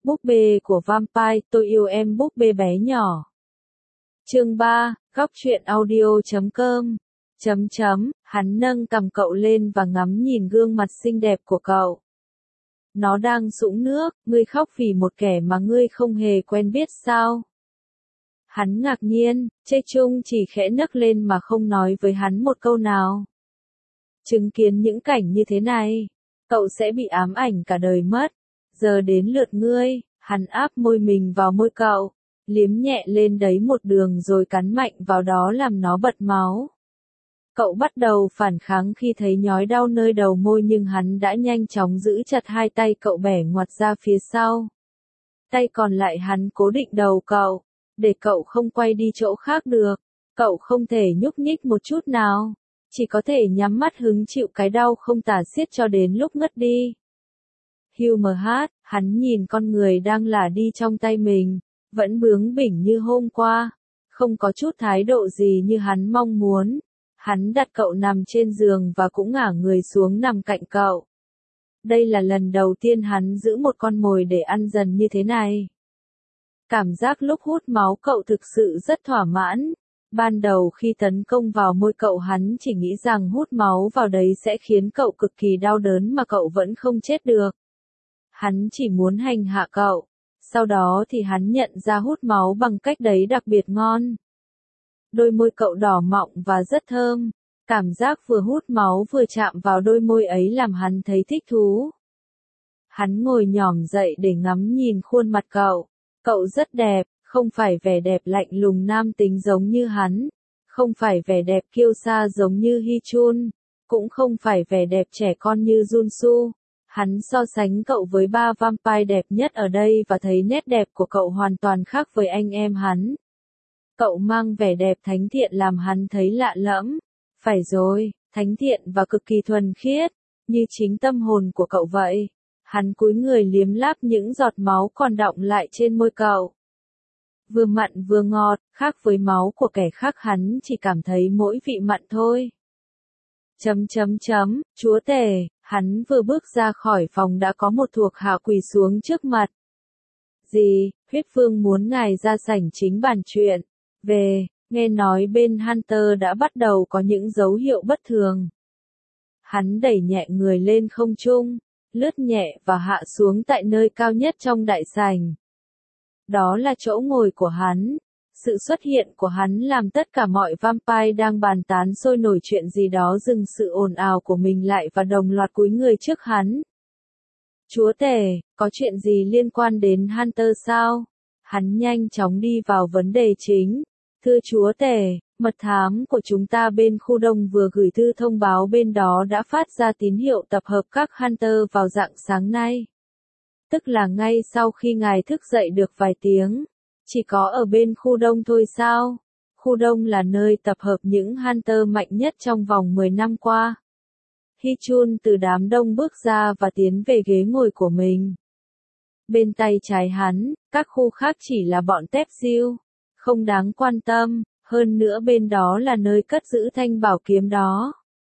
Búp bê của Vampire, tôi yêu em búp bê bé nhỏ. Chương 3, góc truyện audio.com. Hắn nâng cằm cậu lên và ngắm nhìn gương mặt xinh đẹp của cậu. Nó đang sũng nước, ngươi khóc vì một kẻ mà ngươi không hề quen biết sao? Hắn ngạc nhiên, Chê Chung chỉ khẽ nấc lên mà không nói với hắn một câu nào. Chứng kiến những cảnh như thế này, cậu sẽ bị ám ảnh cả đời mất. Giờ đến lượt ngươi, hắn áp môi mình vào môi cậu, liếm nhẹ lên đấy một đường rồi cắn mạnh vào đó làm nó bật máu. Cậu bắt đầu phản kháng khi thấy nhói đau nơi đầu môi nhưng hắn đã nhanh chóng giữ chặt hai tay cậu bẻ ngoặt ra phía sau. Tay còn lại hắn cố định đầu cậu, để cậu không quay đi chỗ khác được. Cậu không thể nhúc nhích một chút nào, chỉ có thể nhắm mắt hứng chịu cái đau không tả xiết cho đến lúc ngất đi. Humor hát, hắn nhìn con người đang lả đi trong tay mình, vẫn bướng bỉnh như hôm qua, không có chút thái độ gì như hắn mong muốn. Hắn đặt cậu nằm trên giường và cũng ngả người xuống nằm cạnh cậu. Đây là lần đầu tiên hắn giữ một con mồi để ăn dần như thế này. Cảm giác lúc hút máu cậu thực sự rất thỏa mãn. Ban đầu khi tấn công vào môi cậu hắn chỉ nghĩ rằng hút máu vào đấy sẽ khiến cậu cực kỳ đau đớn mà cậu vẫn không chết được. Hắn chỉ muốn hành hạ cậu. Sau đó thì hắn nhận ra hút máu bằng cách đấy đặc biệt ngon. Đôi môi cậu đỏ mọng và rất thơm. Cảm giác vừa hút máu vừa chạm vào đôi môi ấy làm hắn thấy thích thú. Hắn ngồi nhòm dậy để ngắm nhìn khuôn mặt cậu. Cậu rất đẹp, không phải vẻ đẹp lạnh lùng nam tính giống như hắn. Không phải vẻ đẹp kiêu sa giống như Hee-chun. Cũng không phải vẻ đẹp trẻ con như Jun-soo. Hắn so sánh cậu với ba vampire đẹp nhất ở đây và thấy nét đẹp của cậu hoàn toàn khác với anh em hắn. Cậu mang vẻ đẹp thánh thiện làm hắn thấy lạ lẫm. Phải rồi, thánh thiện và cực kỳ thuần khiết, như chính tâm hồn của cậu vậy. Hắn cúi người liếm láp những giọt máu còn đọng lại trên môi cậu. Vừa mặn vừa ngọt, khác với máu của kẻ khác hắn chỉ cảm thấy mỗi vị mặn thôi. Chúa tể, hắn vừa bước ra khỏi phòng đã có một thuộc hạ quỳ xuống trước mặt. Gì, huyết vương muốn ngài ra sảnh chính bàn chuyện. Về, nghe nói bên Hunter đã bắt đầu có những dấu hiệu bất thường. Hắn đẩy nhẹ người lên không trung, lướt nhẹ và hạ xuống tại nơi cao nhất trong đại sảnh. Đó là chỗ ngồi của hắn. Sự xuất hiện của hắn làm tất cả mọi vampire đang bàn tán sôi nổi chuyện gì đó dừng sự ồn ào của mình lại và đồng loạt cúi người trước hắn. Chúa tể, có chuyện gì liên quan đến Hunter sao? Hắn nhanh chóng đi vào vấn đề chính. Thưa chúa tể, mật thám của chúng ta bên khu đông vừa gửi thư thông báo bên đó đã phát ra tín hiệu tập hợp các Hunter vào rạng sáng nay. Tức là ngay sau khi ngài thức dậy được vài tiếng. Chỉ có ở bên khu đông thôi sao? Khu đông là nơi tập hợp những Hunter mạnh nhất trong vòng 10 năm qua. Hee-chun từ đám đông bước ra và tiến về ghế ngồi của mình. Bên tay trái hắn, các khu khác chỉ là bọn tép diêu. Không đáng quan tâm, hơn nữa bên đó là nơi cất giữ thanh bảo kiếm đó.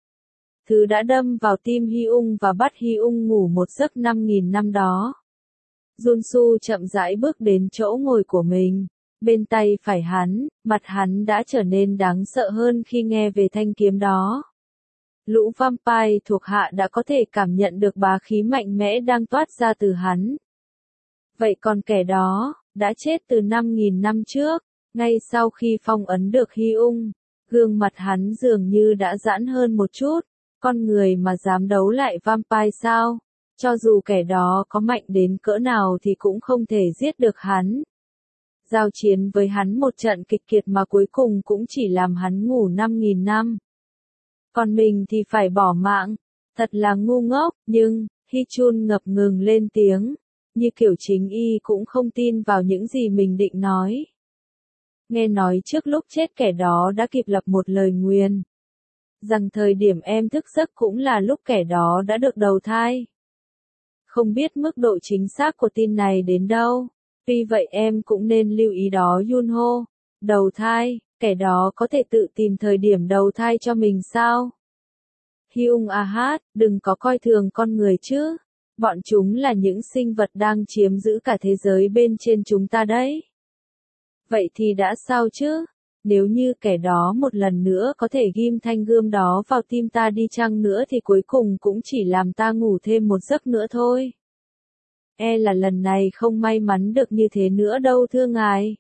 Thứ đã đâm vào tim Hyung và bắt Hyung ngủ một giấc 5.000 năm đó. Jun-soo chậm rãi bước đến chỗ ngồi của mình. Bên tay phải hắn, mặt hắn đã trở nên đáng sợ hơn khi nghe về thanh kiếm đó. Lũ vampire thuộc hạ đã có thể cảm nhận được bá khí mạnh mẽ đang toát ra từ hắn. Vậy còn kẻ đó, đã chết từ 5.000 năm trước, ngay sau khi phong ấn được Hyung, gương mặt hắn dường như đã giãn hơn một chút, con người mà dám đấu lại vampire sao? Cho dù kẻ đó có mạnh đến cỡ nào thì cũng không thể giết được hắn. Giao chiến với hắn một trận kịch kiệt mà cuối cùng cũng chỉ làm hắn ngủ 5.000 năm. Còn mình thì phải bỏ mạng. Thật là ngu ngốc, nhưng, Hee-chun ngập ngừng lên tiếng, như kiểu chính y cũng không tin vào những gì mình định nói. Nghe nói trước lúc chết kẻ đó đã kịp lập một lời nguyền. Rằng thời điểm em thức giấc cũng là lúc kẻ đó đã được đầu thai. Không biết mức độ chính xác của tin này đến đâu. Vì vậy em cũng nên lưu ý đó Yunho. Đầu thai, kẻ đó có thể tự tìm thời điểm đầu thai cho mình sao? Hyung hát, đừng có coi thường con người chứ. Bọn chúng là những sinh vật đang chiếm giữ cả thế giới bên trên chúng ta đấy. Vậy thì đã sao chứ? Nếu như kẻ đó một lần nữa có thể ghim thanh gươm đó vào tim ta đi chăng nữa thì cuối cùng cũng chỉ làm ta ngủ thêm một giấc nữa thôi. E là lần này không may mắn được như thế nữa đâu thưa ngài.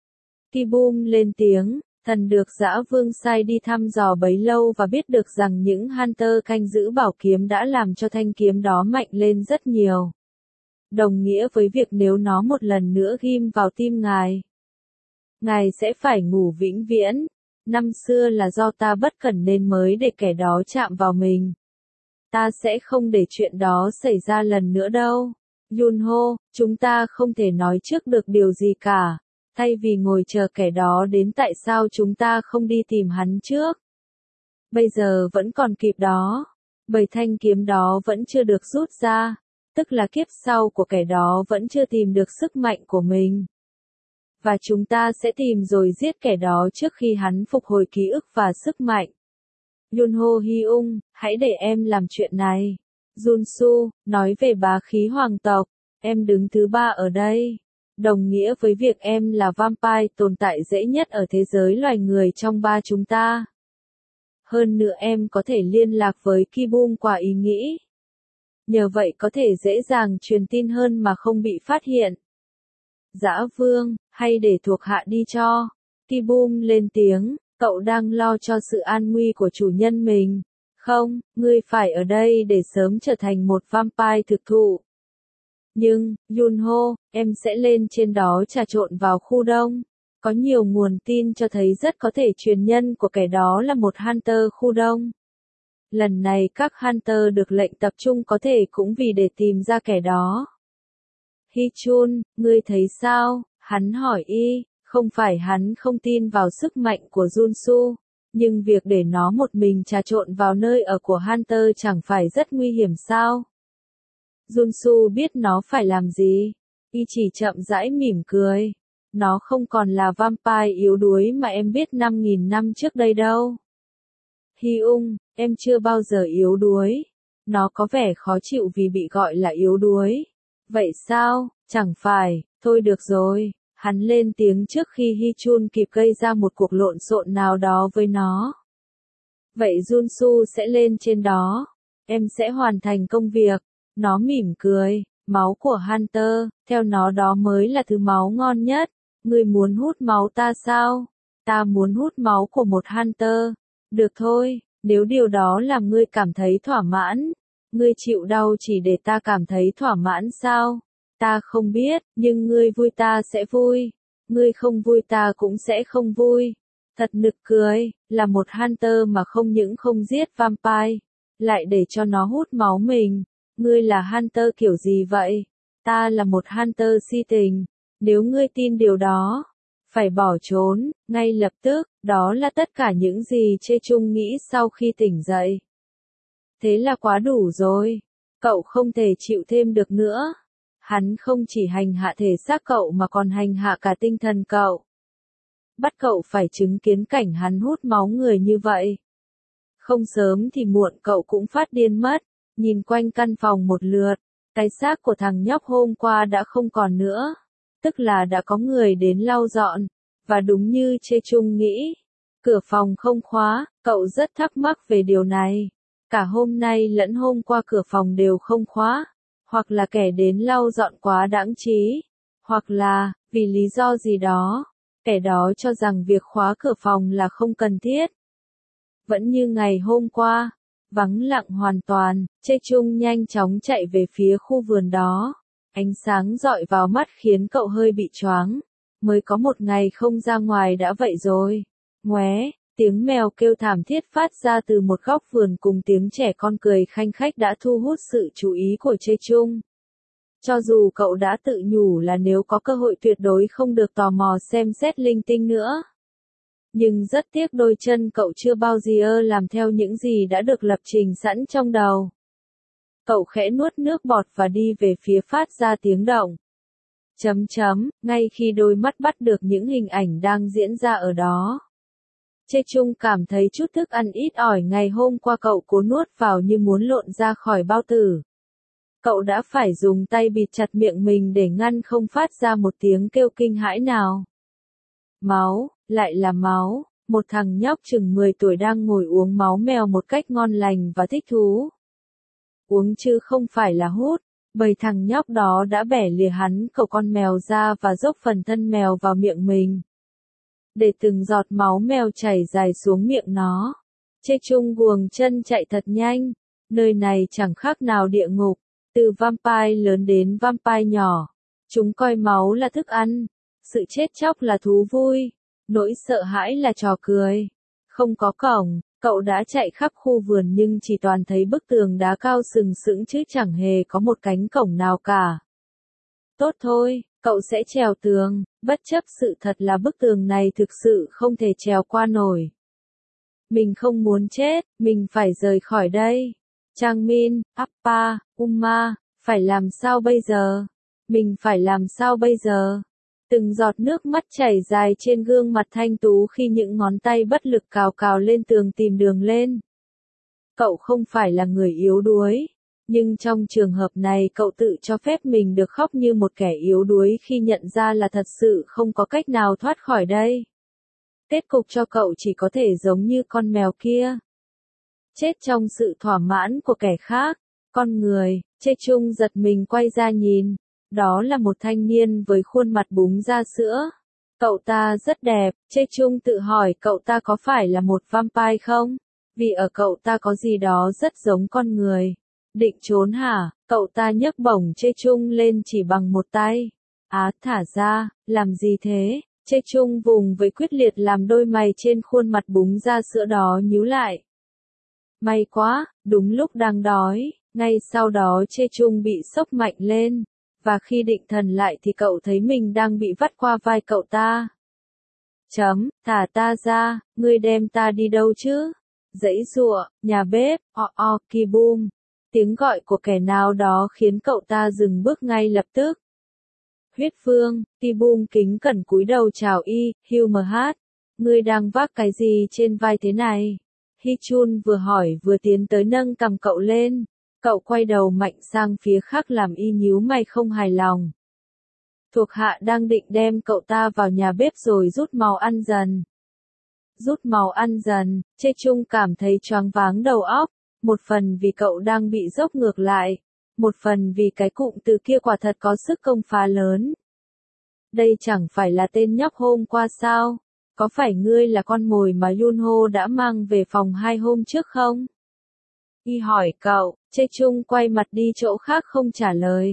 Kibum lên tiếng, thần được Dã Vương sai đi thăm dò bấy lâu và biết được rằng những Hunter canh giữ bảo kiếm đã làm cho thanh kiếm đó mạnh lên rất nhiều. Đồng nghĩa với việc nếu nó một lần nữa ghim vào tim ngài, ngài sẽ phải ngủ vĩnh viễn. Năm xưa là do ta bất cẩn nên mới để kẻ đó chạm vào mình. Ta sẽ không để chuyện đó xảy ra lần nữa đâu. Yunho, chúng ta không thể nói trước được điều gì cả. Thay vì ngồi chờ kẻ đó đến, tại sao chúng ta không đi tìm hắn trước? Bây giờ vẫn còn kịp đó. Bởi thanh kiếm đó vẫn chưa được rút ra. Tức là kiếp sau của kẻ đó vẫn chưa tìm được sức mạnh của mình. Và chúng ta sẽ tìm rồi giết kẻ đó trước khi hắn phục hồi ký ức và sức mạnh. Yunho Hyung, hãy để em làm chuyện này. Junsu, nói về bá khí hoàng tộc, em đứng thứ 3 ở đây. Đồng nghĩa với việc em là vampire tồn tại dễ nhất ở thế giới loài người trong ba chúng ta. Hơn nữa em có thể liên lạc với Kibum qua ý nghĩ. Nhờ vậy có thể dễ dàng truyền tin hơn mà không bị phát hiện. Dã Vương, hay để thuộc hạ đi cho. Kibum lên tiếng, cậu đang lo cho sự an nguy của chủ nhân mình. Không, ngươi phải ở đây để sớm trở thành một vampire thực thụ. Nhưng, Yunho, em sẽ lên trên đó trà trộn vào khu đông. Có nhiều nguồn tin cho thấy rất có thể truyền nhân của kẻ đó là một Hunter khu đông. Lần này các Hunter được lệnh tập trung có thể cũng vì để tìm ra kẻ đó. Hichun, ngươi thấy sao? Hắn hỏi y, không phải hắn không tin vào sức mạnh của Junsu, nhưng việc để nó một mình trà trộn vào nơi ở của Hunter chẳng phải rất nguy hiểm sao? Junsu biết nó phải làm gì. Y chỉ chậm rãi mỉm cười. Nó không còn là vampire yếu đuối mà em biết 5.000 năm trước đây đâu. Hyung, em chưa bao giờ yếu đuối. Nó có vẻ khó chịu vì bị gọi là yếu đuối. Vậy sao? Chẳng phải, thôi được rồi. Hắn lên tiếng trước khi Hichun kịp gây ra một cuộc lộn xộn nào đó với nó. Vậy Junsu sẽ lên trên đó. Em sẽ hoàn thành công việc. Nó mỉm cười. Máu của Hunter, theo nó đó mới là thứ máu ngon nhất. Ngươi muốn hút máu ta sao? Ta muốn hút máu của một Hunter. Được thôi, nếu điều đó làm ngươi cảm thấy thỏa mãn. Ngươi chịu đau chỉ để ta cảm thấy thỏa mãn sao? Ta không biết, nhưng ngươi vui ta sẽ vui. Ngươi không vui ta cũng sẽ không vui. Thật nực cười, là một Hunter mà không những không giết vampire, lại để cho nó hút máu mình. Ngươi là Hunter kiểu gì vậy? Ta là một Hunter si tình. Nếu ngươi tin điều đó, phải bỏ trốn, ngay lập tức. Đó là tất cả những gì Chê Chung nghĩ sau khi tỉnh dậy. Thế là quá đủ rồi. Cậu không thể chịu thêm được nữa. Hắn không chỉ hành hạ thể xác cậu mà còn hành hạ cả tinh thần cậu. Bắt cậu phải chứng kiến cảnh hắn hút máu người như vậy. Không sớm thì muộn cậu cũng phát điên mất. Nhìn quanh căn phòng một lượt, cái xác của thằng nhóc hôm qua đã không còn nữa. Tức là đã có người đến lau dọn. Và đúng như Chê Chung nghĩ, cửa phòng không khóa, cậu rất thắc mắc về điều này. Cả hôm nay lẫn hôm qua cửa phòng đều không khóa. Hoặc là kẻ đến lau dọn quá đãng trí. Hoặc là, vì lý do gì đó, kẻ đó cho rằng việc khóa cửa phòng là không cần thiết. Vẫn như ngày hôm qua, vắng lặng hoàn toàn, Chê Chung nhanh chóng chạy về phía khu vườn đó. Ánh sáng dọi vào mắt khiến cậu hơi bị choáng. Mới có một ngày không ra ngoài đã vậy rồi. Ngoé, tiếng mèo kêu thảm thiết phát ra từ một góc vườn cùng tiếng trẻ con cười khanh khách đã thu hút sự chú ý của Chê Chung. Cho dù cậu đã tự nhủ là nếu có cơ hội tuyệt đối không được tò mò xem xét linh tinh nữa. Nhưng rất tiếc đôi chân cậu chưa bao giờ làm theo những gì đã được lập trình sẵn trong đầu. Cậu khẽ nuốt nước bọt và đi về phía phát ra tiếng động. Ngay khi đôi mắt bắt được những hình ảnh đang diễn ra ở đó. Chê Chung cảm thấy chút thức ăn ít ỏi ngày hôm qua cậu cố nuốt vào như muốn lộn ra khỏi bao tử. Cậu đã phải dùng tay bịt chặt miệng mình để ngăn không phát ra một tiếng kêu kinh hãi nào. Máu, lại là máu, một thằng nhóc chừng 10 tuổi đang ngồi uống máu mèo một cách ngon lành và thích thú. Uống chứ không phải là hút, bởi thằng nhóc đó đã bẻ lìa hắn cậu con mèo ra và dốc phần thân mèo vào miệng mình. Để từng giọt máu mèo chảy dài xuống miệng nó. Chê Chung guồng chân chạy thật nhanh, nơi này chẳng khác nào địa ngục, từ vampire lớn đến vampire nhỏ. Chúng coi máu là thức ăn, sự chết chóc là thú vui, nỗi sợ hãi là trò cười. Không có cổng, cậu đã chạy khắp khu vườn nhưng chỉ toàn thấy bức tường đá cao sừng sững chứ chẳng hề có một cánh cổng nào cả. Tốt thôi, cậu sẽ trèo tường, bất chấp sự thật là bức tường này thực sự không thể trèo qua nổi. Mình không muốn chết, mình phải rời khỏi đây. Trang Min, Appa, Uma, phải làm sao bây giờ? Mình phải làm sao bây giờ? Từng giọt nước mắt chảy dài trên gương mặt thanh tú khi những ngón tay bất lực cào cào lên tường tìm đường lên. Cậu không phải là người yếu đuối, nhưng trong trường hợp này cậu tự cho phép mình được khóc như một kẻ yếu đuối khi nhận ra là thật sự không có cách nào thoát khỏi đây. Kết cục cho cậu chỉ có thể giống như con mèo kia. Chết trong sự thỏa mãn của kẻ khác. Con người, Chê Chung giật mình quay ra nhìn. Đó là một thanh niên với khuôn mặt búng ra sữa. Cậu ta rất đẹp, Chê Chung tự hỏi cậu ta có phải là một vampire không? Vì ở cậu ta có gì đó rất giống con người. Định trốn hả? Cậu ta nhấc bổng Chê Chung lên chỉ bằng một tay. Thả ra, làm gì thế? Chê Chung vùng với quyết liệt làm đôi mày trên khuôn mặt búng ra sữa đó nhíu lại. May quá, đúng lúc đang đói, ngay sau đó Chê Chung bị sốc mạnh lên, và khi định thần lại thì cậu thấy mình đang bị vắt qua vai cậu ta. Thả ta ra, ngươi đem ta đi đâu chứ? Giãy giụa, nhà bếp, Kibum. Tiếng gọi của kẻ nào đó khiến cậu ta dừng bước ngay lập tức. Huyết Phương, Kibum kính cẩn cúi đầu chào Hummerhat. Ngươi đang vác cái gì trên vai thế này? Hichun vừa hỏi vừa tiến tới nâng cằm cậu lên. Cậu quay đầu mạnh sang phía khác làm nhíu mày không hài lòng. Thuộc hạ đang định đem cậu ta vào nhà bếp rồi rút màu ăn dần. Rút màu ăn dần, Chê Chung cảm thấy choáng váng đầu óc, một phần vì cậu đang bị dốc ngược lại, một phần vì cái cụm từ kia quả thật có sức công phá lớn. Đây chẳng phải là tên nhóc hôm qua sao? Có phải ngươi là con mồi mà Yunho đã mang về phòng 2 hôm trước không? Hỏi cậu, Chê Chung quay mặt đi chỗ khác không trả lời.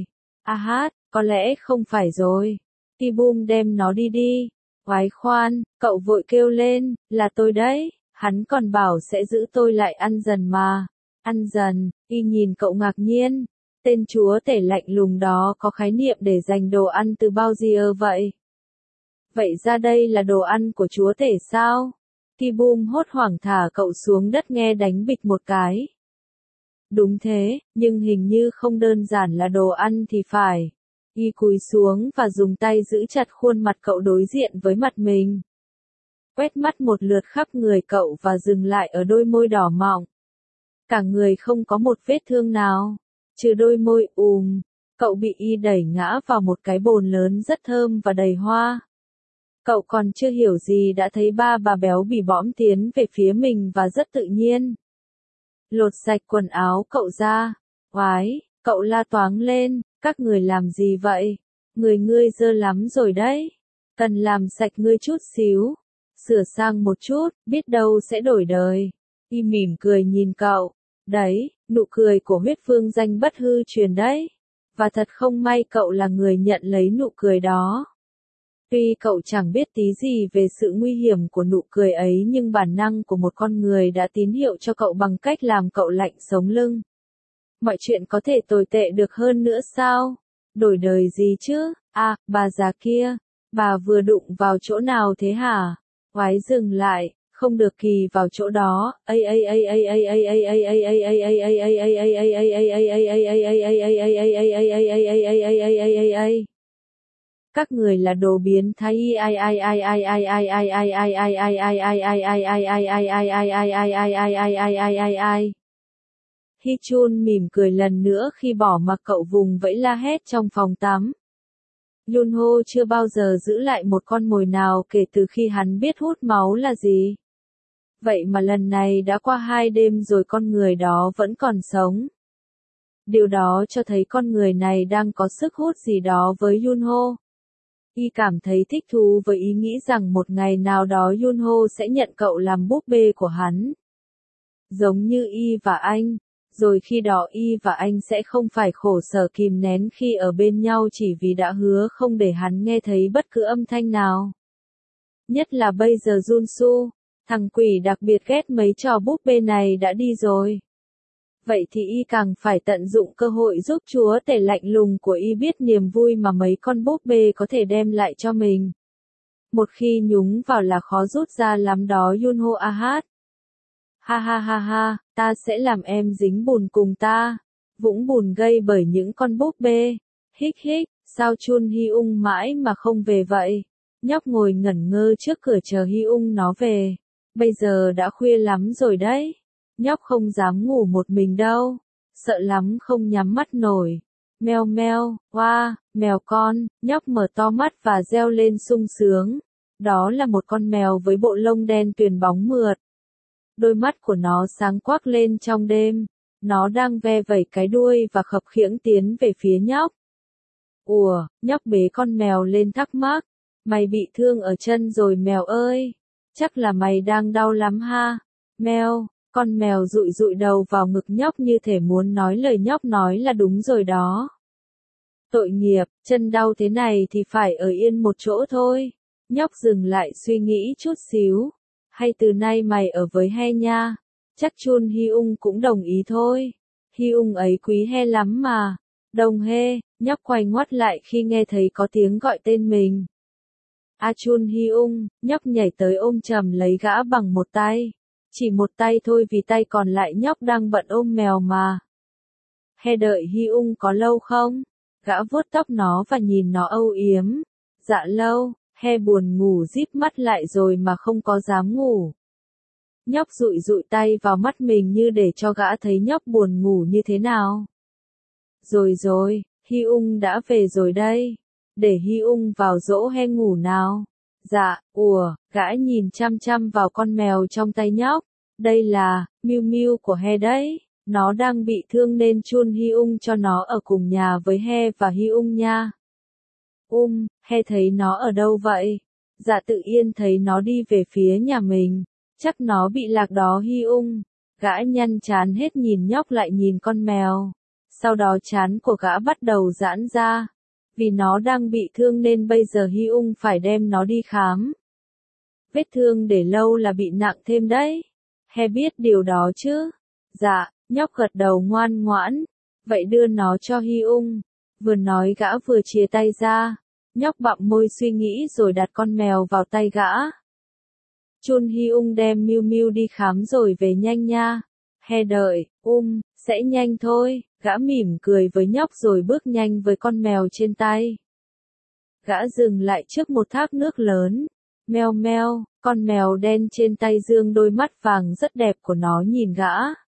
Có lẽ không phải rồi. Kibum đem nó đi đi. Oái khoan, cậu vội kêu lên, là tôi đấy, hắn còn bảo sẽ giữ tôi lại ăn dần mà. Ăn dần, nhìn cậu ngạc nhiên. Tên chúa tể lạnh lùng đó có khái niệm để dành đồ ăn từ bao giờ vậy? Vậy ra đây là đồ ăn của chúa tể sao? Kibum hốt hoảng thả cậu xuống đất nghe đánh bịch một cái. Đúng thế, nhưng hình như không đơn giản là đồ ăn thì phải. Cúi xuống và dùng tay giữ chặt khuôn mặt cậu đối diện với mặt mình. Quét mắt một lượt khắp người cậu và dừng lại ở đôi môi đỏ mọng. Cả người không có một vết thương nào, trừ đôi môi cậu bị đẩy ngã vào một cái bồn lớn rất thơm và đầy hoa. Cậu còn chưa hiểu gì đã thấy ba bà béo bỉ bõm tiến về phía mình và rất tự nhiên. Lột sạch quần áo cậu ra. Oái, cậu la toáng lên, các người làm gì vậy? Người ngươi dơ lắm rồi đấy. Cần làm sạch ngươi chút xíu. Sửa sang một chút, biết đâu sẽ đổi đời. Mỉm cười nhìn cậu. Đấy, nụ cười của Huyết Phương danh bất hư truyền đấy. Và thật không may cậu là người nhận lấy nụ cười đó. Tuy cậu chẳng biết tí gì về sự nguy hiểm của nụ cười ấy nhưng bản năng của một con người đã tín hiệu cho cậu bằng cách làm cậu lạnh sống lưng. Mọi chuyện có thể tồi tệ được hơn nữa sao? Đổi đời gì chứ? Bà già kia, bà vừa đụng vào chỗ nào thế hả? Oái dừng lại, không được kỳ vào chỗ đó. Các người là đồ biến thái. Hi Chun mỉm cười lần nữa khi bỏ mặc cậu vùng vẫy la hét trong phòng tắm. Yunho chưa bao giờ giữ lại một con mồi nào kể từ khi hắn biết hút máu là gì. Vậy mà lần này đã qua 2 đêm rồi con người đó vẫn còn sống. Điều đó cho thấy con người này đang có sức hút gì đó với Yunho. Y cảm thấy thích thú với ý nghĩ rằng một ngày nào đó Yunho sẽ nhận cậu làm búp bê của hắn. Giống như Y và anh, rồi khi đó Y và anh sẽ không phải khổ sở kìm nén khi ở bên nhau chỉ vì đã hứa không để hắn nghe thấy bất cứ âm thanh nào. Nhất là bây giờ Junsu, thằng quỷ đặc biệt ghét mấy trò búp bê này đã đi rồi. Vậy thì Y càng phải tận dụng cơ hội giúp chúa tể lạnh lùng của Y biết niềm vui mà mấy con búp bê có thể đem lại cho mình. Một khi nhúng vào là khó rút ra lắm đó Yunho a hát. Ha ha ha ha, ta sẽ làm em dính bùn cùng ta. Vũng bùn gây bởi những con búp bê. Hích hích, sao Chun Hyung mãi mà không về vậy? Nhóc ngồi ngẩn ngơ trước cửa chờ Hyung nó về. Bây giờ đã khuya lắm rồi đấy. Nhóc không dám ngủ một mình đâu. Sợ lắm không nhắm mắt nổi. Meo meo, oa, mèo con, nhóc mở to mắt và reo lên sung sướng. Đó là một con mèo với bộ lông đen tuyền bóng mượt. Đôi mắt của nó sáng quắc lên trong đêm. Nó đang ve vẩy cái đuôi và khập khiễng tiến về phía nhóc. Ủa, nhóc bế con mèo lên thắc mắc. Mày bị thương ở chân rồi mèo ơi. Chắc là mày đang đau lắm ha. Mèo, con mèo dụi dụi đầu vào ngực nhóc như thể muốn nói lời nhóc nói là đúng rồi đó. Tội nghiệp, chân đau thế này thì phải ở yên một chỗ thôi. Nhóc dừng lại suy nghĩ chút xíu. Hay từ nay mày ở với He nha. Chắc Chun Hyung cũng đồng ý thôi. Hyung ấy quý He lắm mà. Đồng He, nhóc quay ngoắt lại khi nghe thấy có tiếng gọi tên mình. A Chun Hyung, nhóc nhảy tới ôm chầm lấy gã bằng một tay. Chỉ một tay thôi vì tay còn lại nhóc đang bận ôm mèo mà. He đợi Hyung có lâu không? Gã vuốt tóc nó và nhìn nó âu yếm. Dạ lâu. He buồn ngủ díp mắt lại rồi mà không có dám ngủ. Nhóc dụi dụi tay vào mắt mình như để cho gã thấy nhóc buồn ngủ như thế nào. Rồi, Hyung đã về rồi đây. Để Hyung vào dỗ He ngủ nào. Dạ, gã nhìn chăm chăm vào con mèo trong tay nhóc. Đây là, Miu Miu của He đấy. Nó đang bị thương nên Chun Hyung cho nó ở cùng nhà với He và Hyung nha. He thấy nó ở đâu vậy? Dạ tự yên thấy nó đi về phía nhà mình. Chắc nó bị lạc đó Hyung. Gã nhăn trán hết nhìn nhóc lại nhìn con mèo. Sau đó trán của gã bắt đầu giãn ra. Vì nó đang bị thương nên bây giờ Hyung phải đem nó đi khám. Vết thương để lâu là bị nặng thêm đấy. He biết điều đó chứ? Dạ, nhóc gật đầu ngoan ngoãn. Vậy đưa nó cho Hyung. Vừa nói gã vừa chìa tay ra. Nhóc bặm môi suy nghĩ rồi đặt con mèo vào tay gã. Chun Hyung đem Miu Miu đi khám rồi về nhanh nha. He đợi, sẽ nhanh thôi. Gã mỉm cười với nhóc rồi bước nhanh với con mèo trên tay. Gã dừng lại trước một thác nước lớn. Meo meo, con mèo đen trên tay dương đôi mắt vàng rất đẹp của nó nhìn gã.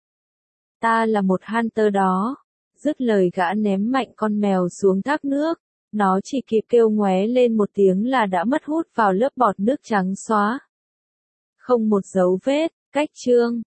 Ta là một hunter đó. Dứt lời gã ném mạnh con mèo xuống thác nước. Nó chỉ kịp kêu ngoé lên một tiếng là đã mất hút vào lớp bọt nước trắng xóa. Không một dấu vết, cách chương.